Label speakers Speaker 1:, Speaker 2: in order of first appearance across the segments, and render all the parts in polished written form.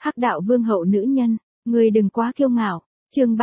Speaker 1: Hắc đạo vương hậu nữ nhân, ngươi đừng quá kiêu ngạo. Chương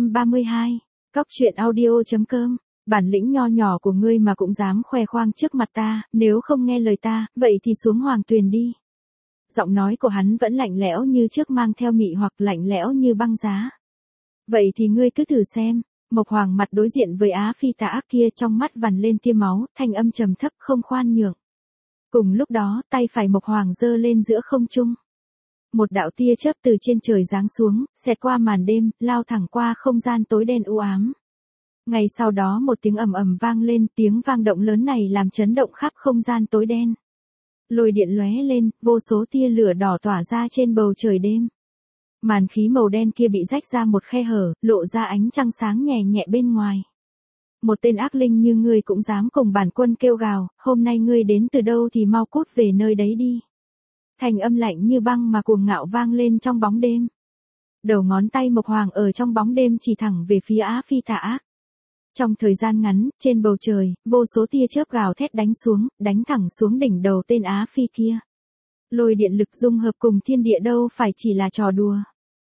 Speaker 1: 332. Cóc truyện audio.com. Bản lĩnh nho nhỏ của ngươi mà cũng dám khoe khoang trước mặt ta, nếu không nghe lời ta, vậy thì xuống hoàng tuyền đi. Giọng nói của hắn vẫn lạnh lẽo như trước, mang theo mị hoặc lạnh lẽo như băng giá. Vậy thì ngươi cứ thử xem. Mộc Hoàng mặt đối diện với Á Phi tà ác kia, trong mắt vằn lên tia máu, thanh âm trầm thấp không khoan nhượng. Cùng lúc đó, tay phải Mộc Hoàng giơ lên giữa không trung. Một đạo tia chớp từ trên trời giáng xuống, xẹt qua màn đêm, lao thẳng qua không gian tối đen u ám. Ngay sau đó một tiếng ầm ầm vang lên, tiếng vang động lớn này làm chấn động khắp không gian tối đen. Lôi điện lóe lên, vô số tia lửa đỏ tỏa ra trên bầu trời đêm. Màn khí màu đen kia bị rách ra một khe hở, lộ ra ánh trăng sáng nhẹ nhẹ bên ngoài. Một tên ác linh như ngươi cũng dám cùng bản quân kêu gào, hôm nay ngươi đến từ đâu thì mau cút về nơi đấy đi. Thành âm lạnh như băng mà cuồng ngạo vang lên trong bóng đêm. Đầu ngón tay Mộc Hoàng ở trong bóng đêm chỉ thẳng về phía Á Phi tà ác. Trong thời gian ngắn, trên bầu trời, vô số tia chớp gào thét đánh thẳng xuống đỉnh đầu tên Á Phi kia. Lôi điện lực dung hợp cùng thiên địa đâu phải chỉ là trò đùa.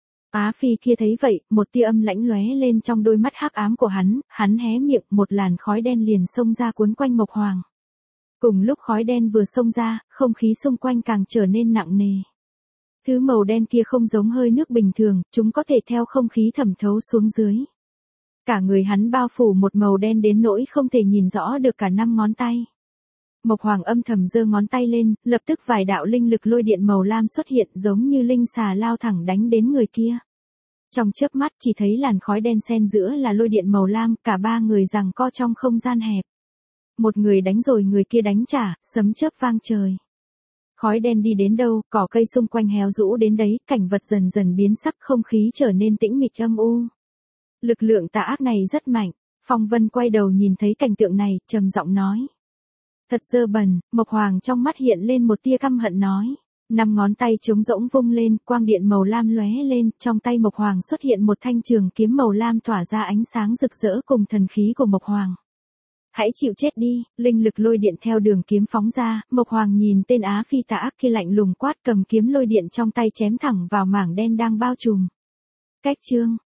Speaker 1: Á Phi kia thấy vậy, một tia âm lãnh lóe lên trong đôi mắt hắc ám của hắn hé miệng, một làn khói đen liền xông ra cuốn quanh Mộc Hoàng. Cùng lúc khói đen vừa xông ra, không khí xung quanh càng trở nên nặng nề. Thứ màu đen kia không giống hơi nước bình thường, chúng có thể theo không khí thẩm thấu xuống dưới. Cả người hắn bao phủ một màu đen đến nỗi không thể nhìn rõ được cả 5 ngón tay. Mộc Hoàng âm thầm giơ ngón tay lên, lập tức vài đạo linh lực lôi điện màu lam xuất hiện, giống như linh xà lao thẳng đánh đến người kia. Trong chớp mắt chỉ thấy làn khói đen xen giữa là lôi điện màu lam, cả ba người giằng co trong không gian hẹp. Một người đánh rồi người kia đánh trả, sấm chớp vang trời. Khói đen đi đến đâu, cỏ cây xung quanh héo rũ đến đấy, cảnh vật dần dần biến sắc, không khí trở nên tĩnh mịch âm u. Lực lượng tà ác này rất mạnh. Phong Vân quay đầu nhìn thấy cảnh tượng này, trầm giọng nói. Thật dơ bẩn. Mộc Hoàng trong mắt hiện lên một tia căm hận nói. 5 ngón tay trống rỗng vung lên, quang điện màu lam lóe lên, trong tay Mộc Hoàng xuất hiện một thanh trường kiếm màu lam tỏa ra ánh sáng rực rỡ cùng thần khí của Mộc Hoàng. Hãy chịu chết đi. Linh lực lôi điện theo đường kiếm phóng ra, Mộc Hoàng nhìn tên Á Phi tà ác kia lạnh lùng quát, cầm kiếm lôi điện trong tay chém thẳng vào mảng đen đang bao trùm. Cách chương.